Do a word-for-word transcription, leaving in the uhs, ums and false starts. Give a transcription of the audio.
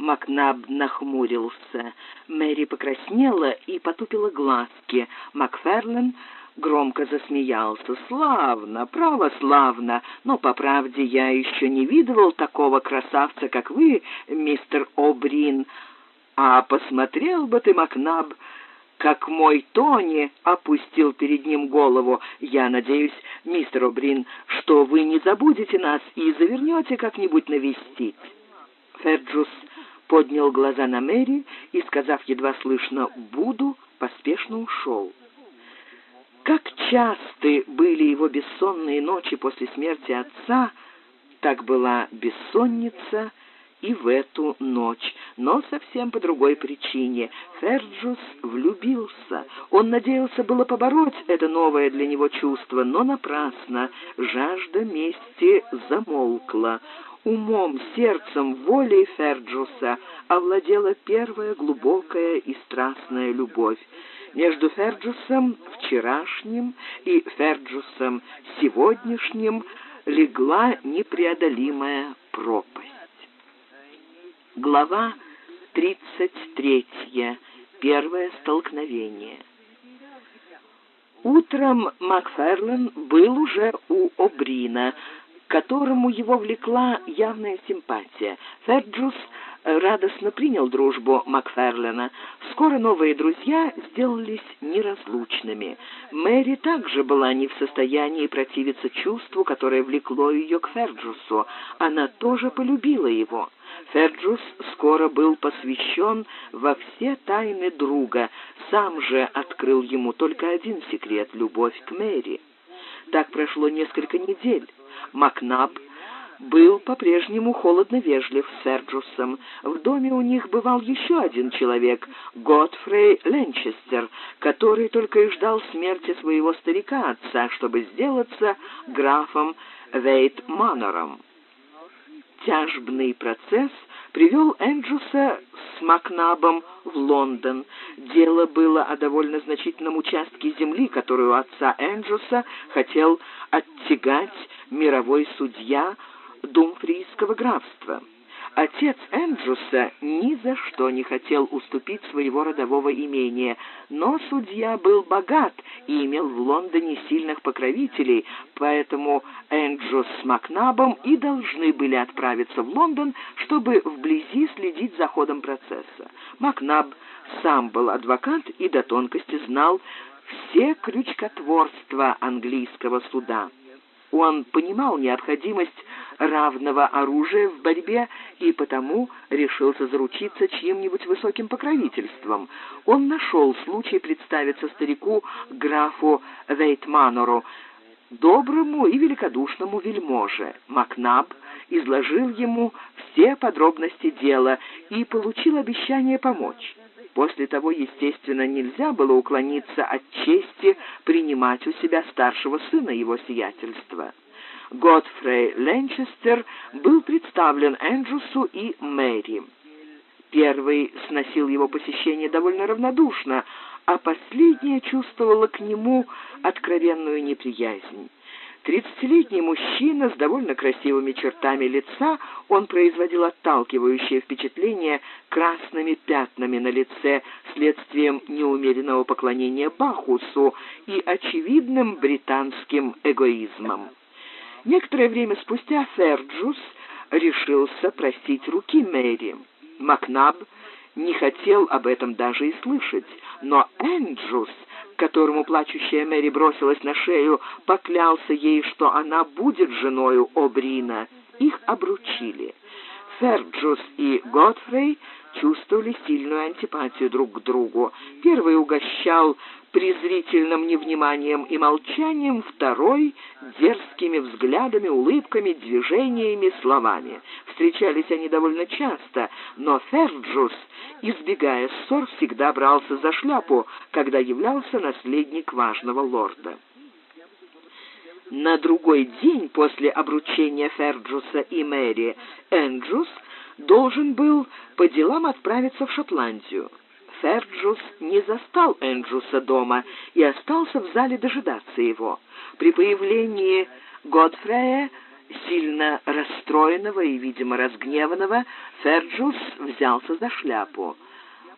Макнаб нахмурился. Мэри покраснела и потупила глазки. Макферлен громко засмеялся. «Славно, право славно, но, по правде, я еще не видывал такого красавца, как вы, мистер О'Брин. А посмотрел бы ты, Макнаб, как мой Тони опустил перед ним голову. Я надеюсь, мистер О'Брин, что вы не забудете нас и завернете как-нибудь навестить». Ферджус поднял глаза на Мэри и, сказав едва слышно «буду», поспешно ушел. Как часты были его бессонные ночи после смерти отца, так была бессонница и в эту ночь, но совсем по другой причине. Ферджус влюбился. Он надеялся было побороть это новое для него чувство, но напрасно. Жажда мести замолкла. Умом, сердцем, волей Ферджуса овладела первая глубокая и страстная любовь. Между Ферджусом вчерашним и Ферджусом сегодняшним легла непреодолимая пропасть. Глава тридцать третья. Первое столкновение. Утром Макферлен был уже у О'Брина, к которому его влекла явная симпатия. Ферджус радостно принял дружбу Макферлена. Скоро новые друзья сделались неразлучными. Мэри также была не в состоянии противиться чувству, которое влекло ее к Ферджусу. Она тоже полюбила его. Ферджус скоро был посвящен во все тайны друга, сам же открыл ему только один секрет — любовь к Мэри. Так прошло несколько недель. Макнаб был по-прежнему холодно вежлив с Ферджусом. В доме у них бывал еще один человек — Годфрей Ленчестер, который только и ждал смерти своего старика-отца, чтобы сделаться графом Вейтманором. Тяжбный процесс привел Энджуса с Макнабом в Лондон. Дело было о довольно значительном участке земли, которую отца Энджуса хотел оттягать мировой судья Думфрийского графства. Отец Энджуса ни за что не хотел уступить своего родового имения, но судья был богат и имел в Лондоне сильных покровителей, поэтому Энджус с Макнабом и должны были отправиться в Лондон, чтобы вблизи следить за ходом процесса. Макнаб сам был адвокат и до тонкости знал все крючкотворства английского суда. Он понимал необходимость равного оружия в борьбе и потому решился заручиться чьим-нибудь высоким покровительством. Он нашел случай представиться старику графу Вейтманору, доброму и великодушному вельможе. Макнаб изложил ему все подробности дела и получил обещание помочь. После того, естественно, нельзя было уклониться от чести принимать у себя старшего сына его сиятельства. Годфрей Ленчестер был представлен Энджусу и Мэри. Первый сносил его посещение довольно равнодушно, а последняя чувствовала к нему откровенную неприязнь. Тридцатилетний мужчина с довольно красивыми чертами лица, он производил отталкивающее впечатление красными пятнами на лице, следствием неумеренного поклонения Бахусу и очевидным британским эгоизмом. Некоторое время спустя Ферджус решился просить руки Мэри. Макнаб не хотел об этом даже и слышать, но Энджус, которому плачущая Мэри бросилась на шею, поклялся ей, что она будет женою О'Брина. Их обручили. Ферджус и Годфрей чувствовали сильную антипатию друг к другу. Первый угощал презрительным невниманием и молчанием, второй — дерзкими взглядами, улыбками, движениями, словами. Встречались они довольно часто, но Ферджус, избегая ссор, всегда брался за шляпу, когда являлся наследник важного лорда. На другой день после обручения Ферджуса и Мэри Энджус должен был по делам отправиться в Шотландию. Ферджус не застал Энджуса дома и остался в зале дожидаться его. При появлении Годфрея Сильно расстроенного и, видимо, разгневанного, Ферджус взялся за шляпу.